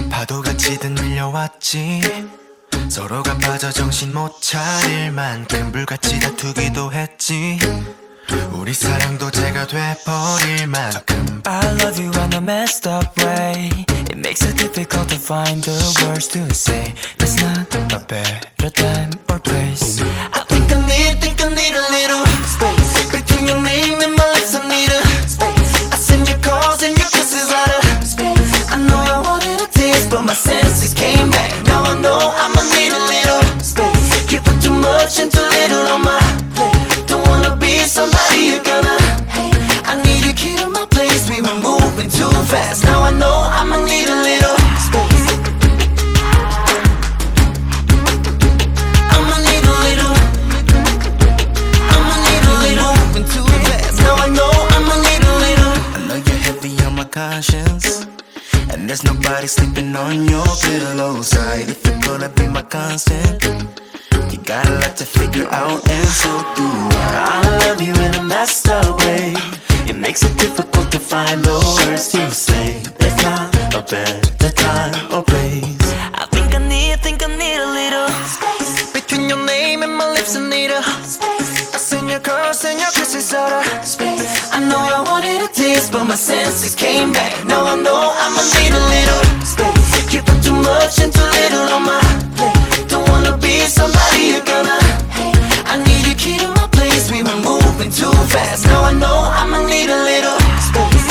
파도같이 든 밀려왔지. 서로가 빠져 정신 못 차릴 만큼 불같이 다투기도 했지. 우리 사랑도 죄가 돼버릴 만큼 I love you in a messed up way. It makes it difficult to find the words to say. There's not a better time or place. I think I need a little space between your name and my lips. I need a space. I send your calls and your kisses out of space. I know I wanted a taste, but my senses came back. Now I know I'ma need a little space. You put too much and too little on my plate. Don't wanna be somebody you're gonna hate. I need a key to my place. We were moving too fast. Now I know I'ma need a little space. I'ma need a little. I'ma need a little. Moving too fast. Now I know I'ma need a little. I know you're heavy on my conscience, and there's nobody sleeping on your pillow side. If you're gonna be my constant, you got a lot to figure out, and so do I. I love you in a messed up way. It makes it difficult to find the words to say. There's not a better time or place. I think I need a little Space between your name and my lips. I need a space. I send your curse and your kisses out of space. I know I wanted a taste, but my senses came back. Now I know I'ma need a little space. You put too much and too little on my plate. Don't wanna be somebody you're gonna hate. I need a key to my place. We were moving too fast. Now I know I'ma need a little space.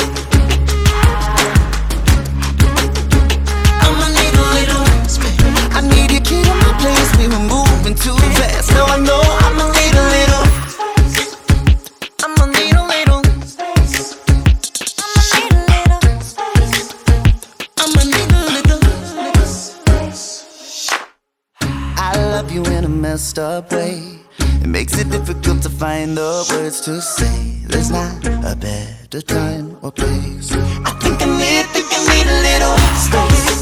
I'ma need a little space. I need a key to my place. We were moving too fast. Now I know I'ma need a little. I'ma need a little space. I'ma need a little space. I love you in a messed up way. It makes it difficult to find the words to say. There's not a better time or place. I think I need a little space